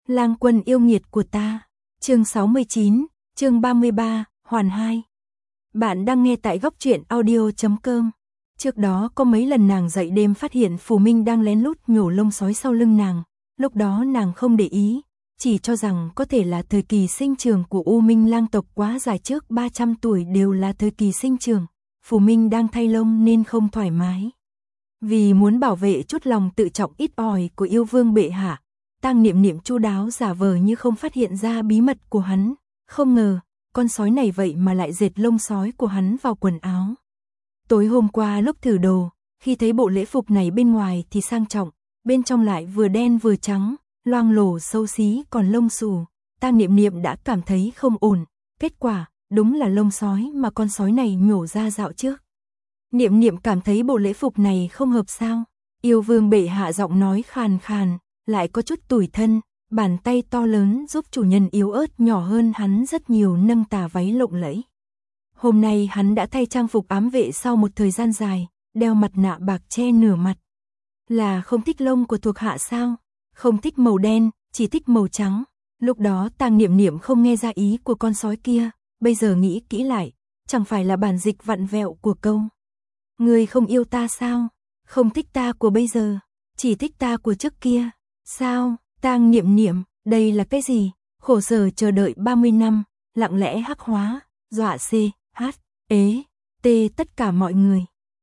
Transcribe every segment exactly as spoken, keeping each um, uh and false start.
Lang quân yêu nghiệt của ta. Chương sáu mươi chín, chương ba mươi ba, hoàn hai. Bạn đang nghe tại góc truyện audio chấm com. Trước đó có mấy lần nàng dậy đêm phát hiện Phù Minh đang lén lút nhổ lông sói sau lưng nàng, lúc đó nàng không để ý, chỉ cho rằng có thể là thời kỳ sinh trưởng của U Minh lang tộc quá dài, trước ba trăm tuổi đều là thời kỳ sinh trưởng, Phù Minh đang thay lông nên không thoải mái. Vì muốn bảo vệ chút lòng tự trọng ít ỏi của yêu vương bệ hạ, Tang Niệm Niệm chu đáo giả vờ như không phát hiện ra bí mật của hắn, không ngờ, con sói này vậy mà lại dệt lông sói của hắn vào quần áo. Tối hôm qua lúc thử đồ, khi thấy bộ lễ phục này bên ngoài thì sang trọng, bên trong lại vừa đen vừa trắng, loang lổ xấu xí còn lông xù, Tang Niệm Niệm đã cảm thấy không ổn, kết quả, đúng là lông sói mà con sói này nhổ ra dạo trước. Niệm Niệm cảm thấy bộ lễ phục này không hợp sao? Yêu vương bệ hạ giọng nói khàn khàn, lại có chút tủi thân, bàn tay to lớn giúp chủ nhân yếu ớt nhỏ hơn hắn rất nhiều nâng tà váy lộng lẫy. Hôm nay hắn đã thay trang phục ám vệ sau một thời gian dài, đeo mặt nạ bạc che nửa mặt. Là không thích lông của thuộc hạ sao? Không thích màu đen, chỉ thích màu trắng. Lúc đó Tang Niệm Niệm không nghe ra ý của con sói kia, bây giờ nghĩ kỹ lại, chẳng phải là bản dịch vặn vẹo của câu. Ngươi không yêu ta sao? Không thích ta của bây giờ, chỉ thích ta của trước kia. Sao? Tang Niệm Niệm, đây là cái gì? Khổ sở chờ đợi ba mươi năm, lặng lẽ hắc hóa, dọa c, h, ế, t tất cả mọi người.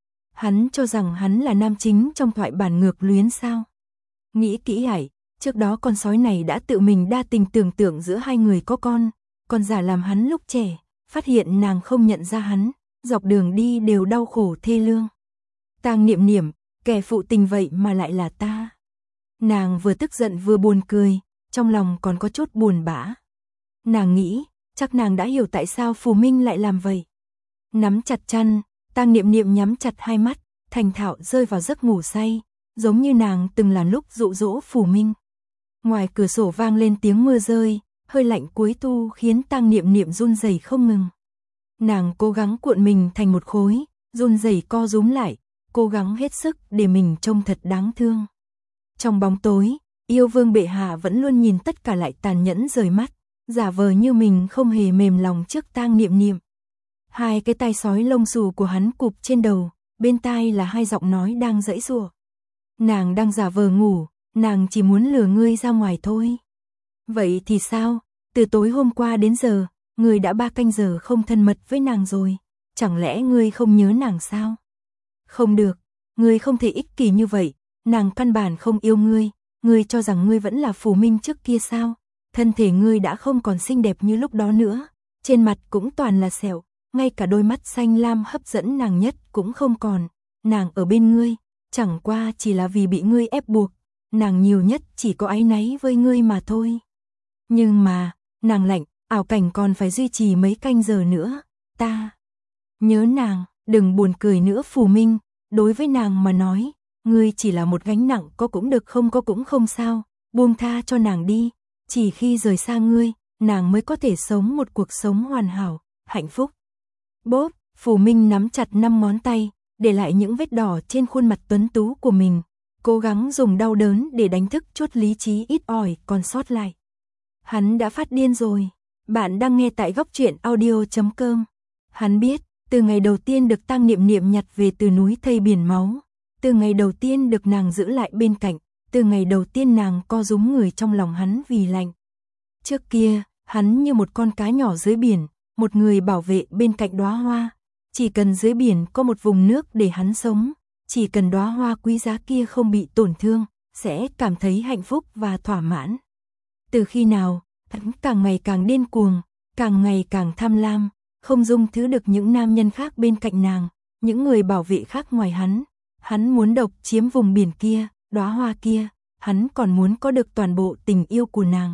Hắn cho rằng hắn là nam chính trong thoại bản ngược luyến sao? Nghĩ kỹ hãy, trước đó con sói này đã tự mình đa tình tưởng tượng giữa hai người có con, còn giả làm hắn lúc trẻ, phát hiện nàng không nhận ra hắn, dọc đường đi đều đau khổ thê lương. Tang Niệm Niệm, kẻ phụ tình vậy mà lại là ta. Nàng vừa tức giận vừa buồn cười, trong lòng còn có chút buồn bã. Nàng nghĩ, chắc nàng đã hiểu tại sao Phù Minh lại làm vậy. Nắm chặt chăn, Tang Niệm Niệm nhắm chặt hai mắt, thành thạo rơi vào giấc ngủ say, giống như nàng từng là lúc dụ dỗ Phù Minh. Ngoài cửa sổ vang lên tiếng mưa rơi, hơi lạnh cuối thu khiến Tang Niệm Niệm run rẩy không ngừng. Nàng cố gắng cuộn mình thành một khối, run rẩy co rúm lại, cố gắng hết sức để mình trông thật đáng thương. Trong bóng tối, yêu vương bệ hạ vẫn luôn nhìn tất cả lại tàn nhẫn rời mắt, giả vờ như mình không hề mềm lòng trước Tang Niệm Niệm. Hai cái tai sói lông xù của hắn cụp trên đầu, bên tai là hai giọng nói đang giãy giụa. Nàng đang giả vờ ngủ, nàng chỉ muốn lừa ngươi ra ngoài thôi. Vậy thì sao? Từ tối hôm qua đến giờ, ngươi đã ba canh giờ không thân mật với nàng rồi, chẳng lẽ ngươi không nhớ nàng sao? Không được, ngươi không thể ích kỷ như vậy, nàng căn bản không yêu ngươi, ngươi cho rằng ngươi vẫn là Phù Minh trước kia sao? Thân thể ngươi đã không còn xinh đẹp như lúc đó nữa, trên mặt cũng toàn là sẹo, ngay cả đôi mắt xanh lam hấp dẫn nàng nhất cũng không còn. Nàng ở bên ngươi, chẳng qua chỉ là vì bị ngươi ép buộc, nàng nhiều nhất chỉ có áy náy với ngươi mà thôi. Nhưng mà, nàng lạnh, ảo cảnh còn phải duy trì mấy canh giờ nữa, ta nhớ nàng, đừng buồn cười nữa Phù Minh, đối với nàng mà nói, ngươi chỉ là một gánh nặng, có cũng được không có cũng không sao, buông tha cho nàng đi, chỉ khi rời xa ngươi, nàng mới có thể sống một cuộc sống hoàn hảo, hạnh phúc. Bốp, Phù Minh nắm chặt năm ngón tay, để lại những vết đỏ trên khuôn mặt tuấn tú của mình, cố gắng dùng đau đớn để đánh thức chút lý trí ít ỏi còn sót lại. Hắn đã phát điên rồi. Bạn đang nghe tại góc truyện audio chấm com. Hắn biết, từ ngày đầu tiên được Tang Niệm Niệm nhặt về từ núi thây biển máu, từ ngày đầu tiên được nàng giữ lại bên cạnh, từ ngày đầu tiên nàng co rúm người trong lòng hắn vì lạnh. Trước kia, hắn như một con cá nhỏ dưới biển, một người bảo vệ bên cạnh đóa hoa, chỉ cần dưới biển có một vùng nước để hắn sống, chỉ cần đóa hoa quý giá kia không bị tổn thương, sẽ cảm thấy hạnh phúc và thỏa mãn. Từ khi nào, hắn càng ngày càng điên cuồng, càng ngày càng tham lam, không dung thứ được những nam nhân khác bên cạnh nàng, những người bảo vệ khác ngoài hắn. Hắn muốn độc chiếm vùng biển kia, đóa hoa kia, hắn còn muốn có được toàn bộ tình yêu của nàng.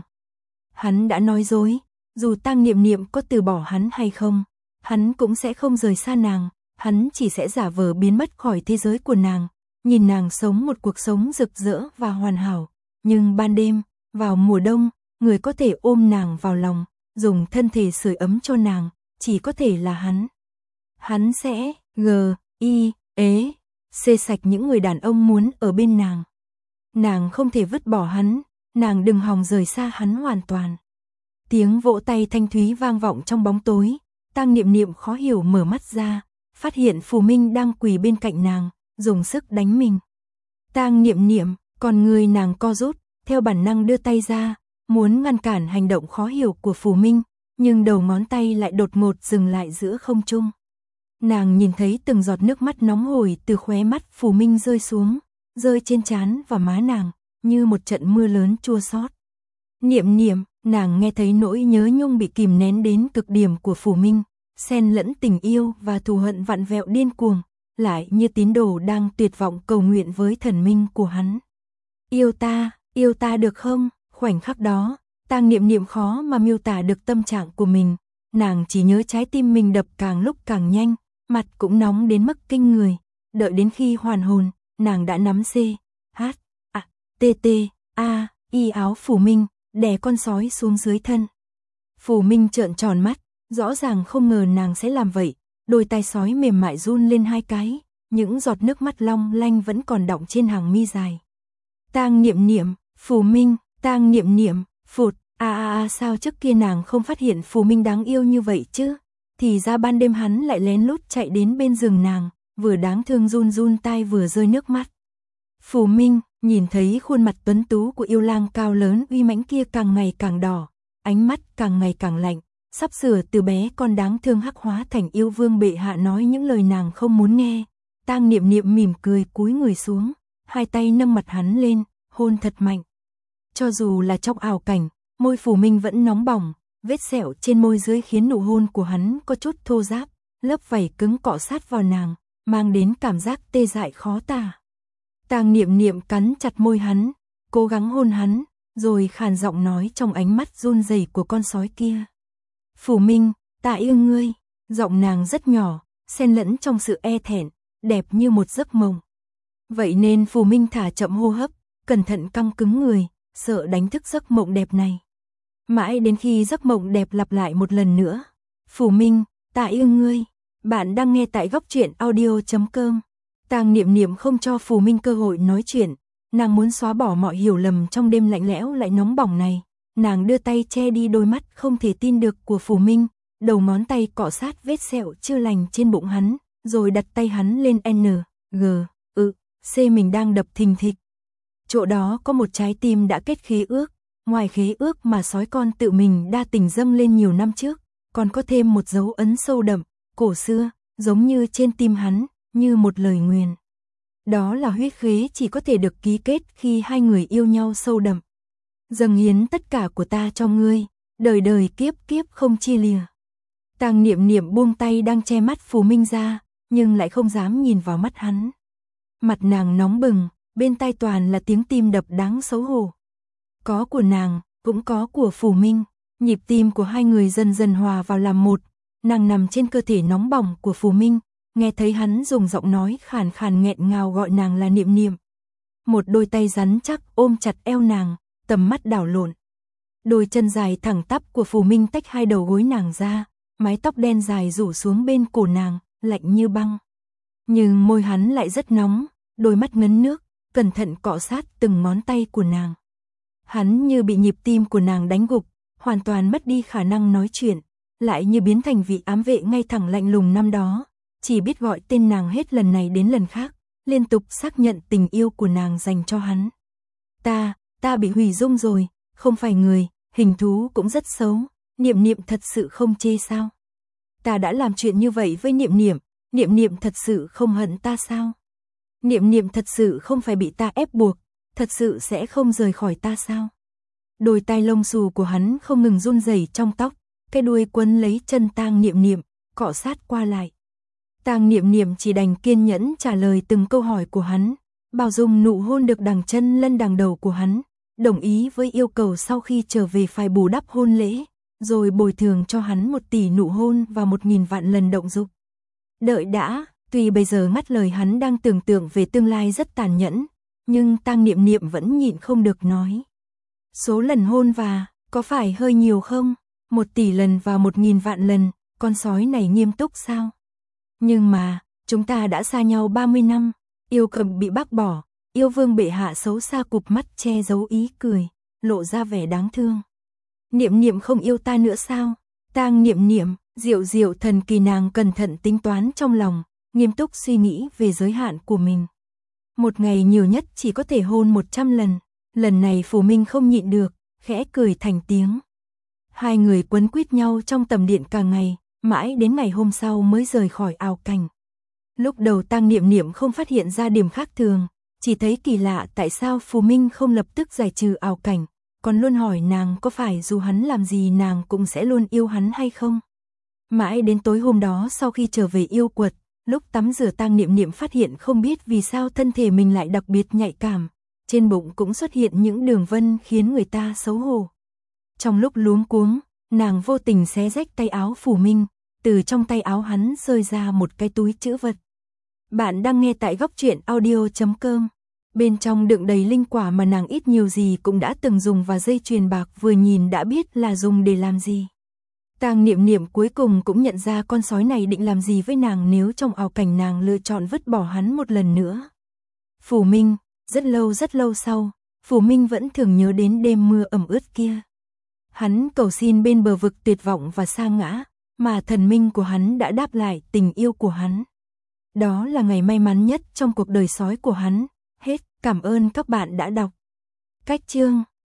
Hắn đã nói dối, dù Tang Niệm Niệm có từ bỏ hắn hay không, hắn cũng sẽ không rời xa nàng, hắn chỉ sẽ giả vờ biến mất khỏi thế giới của nàng, nhìn nàng sống một cuộc sống rực rỡ và hoàn hảo. Nhưng ban đêm, vào mùa đông, người có thể ôm nàng vào lòng, dùng thân thể sưởi ấm cho nàng, chỉ có thể là hắn. Hắn sẽ g, i, ế, xê sạch những người đàn ông muốn ở bên nàng. Nàng không thể vứt bỏ hắn, nàng đừng hòng rời xa hắn hoàn toàn. Tiếng vỗ tay thanh thúy vang vọng trong bóng tối, Tang Niệm Niệm khó hiểu mở mắt ra, phát hiện Phù Minh đang quỳ bên cạnh nàng, dùng sức đánh mình. Tang Niệm Niệm, còn người nàng co rút, theo bản năng đưa tay ra, muốn ngăn cản hành động khó hiểu của Phù Minh, nhưng đầu ngón tay lại đột ngột dừng lại giữa không trung. Nàng nhìn thấy từng giọt nước mắt nóng hổi từ khóe mắt Phù Minh rơi xuống, rơi trên trán và má nàng, như một trận mưa lớn chua xót. Niệm Niệm, nàng nghe thấy nỗi nhớ nhung bị kìm nén đến cực điểm của Phù Minh, xen lẫn tình yêu và thù hận vặn vẹo điên cuồng, lại như tín đồ đang tuyệt vọng cầu nguyện với thần minh của hắn. Yêu ta, yêu ta được không? Khoảnh khắc đó, Tang Niệm Niệm khó mà miêu tả được tâm trạng của mình, nàng chỉ nhớ trái tim mình đập càng lúc càng nhanh, mặt cũng nóng đến mức kinh người, đợi đến khi hoàn hồn, nàng đã nắm C, H, A, T T, A, y áo Phù Minh, đè con sói xuống dưới thân. Phù Minh trợn tròn mắt, rõ ràng không ngờ nàng sẽ làm vậy, đôi tai sói mềm mại run lên hai cái, những giọt nước mắt long lanh vẫn còn đọng trên hàng mi dài. Tang Niệm Niệm, Phù Minh, Tang Niệm Niệm, phụt, a a a sao trước kia nàng không phát hiện Phù Minh đáng yêu như vậy chứ? Thì ra ban đêm hắn lại lén lút chạy đến bên giường nàng, vừa đáng thương run run tai vừa rơi nước mắt. Phù Minh nhìn thấy khuôn mặt tuấn tú của yêu lang cao lớn uy mãnh kia càng ngày càng đỏ, ánh mắt càng ngày càng lạnh, sắp sửa từ bé con đáng thương hắc hóa thành yêu vương bệ hạ nói những lời nàng không muốn nghe. Tang Niệm Niệm mỉm cười cúi người xuống, hai tay nâng mặt hắn lên, hôn thật mạnh. Cho dù là trong ảo cảnh, môi Phù Minh vẫn nóng bỏng, vết sẹo trên môi dưới khiến nụ hôn của hắn có chút thô ráp, lớp vảy cứng cọ sát vào nàng, mang đến cảm giác tê dại khó tả. Tang Niệm Niệm cắn chặt môi hắn, cố gắng hôn hắn, rồi khàn giọng nói trong ánh mắt run rẩy của con sói kia. Phù Minh, ta yêu ngươi, giọng nàng rất nhỏ, xen lẫn trong sự e thẹn, đẹp như một giấc mộng. Vậy nên Phù Minh thả chậm hô hấp, cẩn thận căng cứng người, sợ đánh thức giấc mộng đẹp này. Mãi đến khi giấc mộng đẹp lặp lại một lần nữa. Phù Minh, ta yêu ngươi. Bạn đang nghe tại góc truyện audio chấm com. Tang Niệm Niệm không cho Phù Minh cơ hội nói chuyện, nàng muốn xóa bỏ mọi hiểu lầm trong đêm lạnh lẽo lại nóng bỏng này. Nàng đưa tay che đi đôi mắt không thể tin được của Phù Minh, đầu ngón tay cọ sát vết sẹo chưa lành trên bụng hắn, rồi đặt tay hắn lên N, G, ự, C mình đang đập thình thịch. Chỗ đó có một trái tim đã kết khế ước, ngoài khế ước mà sói con tự mình đa tình dâng lên nhiều năm trước, còn có thêm một dấu ấn sâu đậm, cổ xưa, giống như trên tim hắn, như một lời nguyền. Đó là huyết khế chỉ có thể được ký kết khi hai người yêu nhau sâu đậm. Dâng hiến tất cả của ta cho ngươi, đời đời kiếp kiếp không chia lìa. Tang Niệm Niệm buông tay đang che mắt Phù Minh ra, nhưng lại không dám nhìn vào mắt hắn. Mặt nàng nóng bừng, bên tai toàn là tiếng tim đập đáng xấu hổ. Có của nàng, cũng có của Phù Minh, nhịp tim của hai người dần dần hòa vào làm một. Nàng nằm trên cơ thể nóng bỏng của Phù Minh, nghe thấy hắn dùng giọng nói khàn khàn nghẹn ngào gọi nàng là Niệm Niệm. Một đôi tay rắn chắc ôm chặt eo nàng, tầm mắt đảo lộn. Đôi chân dài thẳng tắp của Phù Minh tách hai đầu gối nàng ra, mái tóc đen dài rủ xuống bên cổ nàng, lạnh như băng. Nhưng môi hắn lại rất nóng, đôi mắt ngấn nước, cẩn thận cọ sát từng ngón tay của nàng. Hắn như bị nhịp tim của nàng đánh gục, hoàn toàn mất đi khả năng nói chuyện, lại như biến thành vị ám vệ ngay thẳng lạnh lùng năm đó, chỉ biết gọi tên nàng hết lần này đến lần khác, liên tục xác nhận tình yêu của nàng dành cho hắn. Ta, ta bị hủy dung rồi, không phải người, hình thú cũng rất xấu, Niệm Niệm thật sự không chê sao? Ta đã làm chuyện như vậy với Niệm Niệm, Niệm Niệm thật sự không hận ta sao? Niệm Niệm thật sự không phải bị ta ép buộc, thật sự sẽ không rời khỏi ta sao? Đôi tai lông xù của hắn không ngừng run rẩy trong tóc, cái đuôi quấn lấy chân Tang Niệm Niệm, cọ sát qua lại. Tang Niệm Niệm chỉ đành kiên nhẫn trả lời từng câu hỏi của hắn, bao dung nụ hôn được đằng chân lân đằng đầu của hắn, đồng ý với yêu cầu sau khi trở về phải bù đắp hôn lễ, rồi bồi thường cho hắn một tỷ nụ hôn và một nghìn vạn lần động dục. Đợi đã, tuy bây giờ ngắt lời hắn đang tưởng tượng về tương lai rất tàn nhẫn, nhưng Tang Niệm Niệm vẫn nhịn không được nói. Số lần hôn và, có phải hơi nhiều không? Một tỷ lần và một nghìn vạn lần, con sói này nghiêm túc sao? Nhưng mà, chúng ta đã xa nhau ba mươi năm, yêu cầm bị bác bỏ, yêu vương bệ hạ xấu xa cụp mắt che giấu ý cười. lộ ra vẻ đáng thương. Niệm niệm không yêu ta nữa sao? Tang Niệm Niệm, Diệu Diệu thần kỳ nàng cẩn thận tính toán trong lòng, nghiêm túc suy nghĩ về giới hạn của mình. Một ngày nhiều nhất chỉ có thể hôn một trăm lần, lần này Phù Minh không nhịn được, khẽ cười thành tiếng. Hai người quấn quýt nhau trong tầm điện cả ngày, mãi đến ngày hôm sau mới rời khỏi ảo cảnh. Lúc đầu Tang Niệm Niệm không phát hiện ra điểm khác thường, chỉ thấy kỳ lạ tại sao Phù Minh không lập tức giải trừ ảo cảnh, còn luôn hỏi nàng có phải dù hắn làm gì nàng cũng sẽ luôn yêu hắn hay không. Mãi đến tối hôm đó sau khi trở về yêu quật, lúc tắm rửa Tang Niệm Niệm phát hiện không biết vì sao thân thể mình lại đặc biệt nhạy cảm, trên bụng cũng xuất hiện những đường vân khiến người ta xấu hổ. Trong lúc luống cuống, nàng vô tình xé rách tay áo Phù Minh, từ trong tay áo hắn rơi ra một cái túi trữ vật. Bạn đang nghe tại góc truyện audio chấm com. Bên trong đựng đầy linh quả mà nàng ít nhiều gì cũng đã từng dùng và dây chuyền bạc vừa nhìn đã biết là dùng để làm gì. Tang Niệm Niệm cuối cùng cũng nhận ra con sói này định làm gì với nàng nếu trong ảo cảnh nàng lựa chọn vứt bỏ hắn một lần nữa. Phù Minh, rất lâu rất lâu sau, Phù Minh vẫn thường nhớ đến đêm mưa ẩm ướt kia. Hắn cầu xin bên bờ vực tuyệt vọng và sa ngã, mà thần minh của hắn đã đáp lại tình yêu của hắn. Đó là ngày may mắn nhất trong cuộc đời sói của hắn. Hết, cảm ơn các bạn đã đọc. Cách chương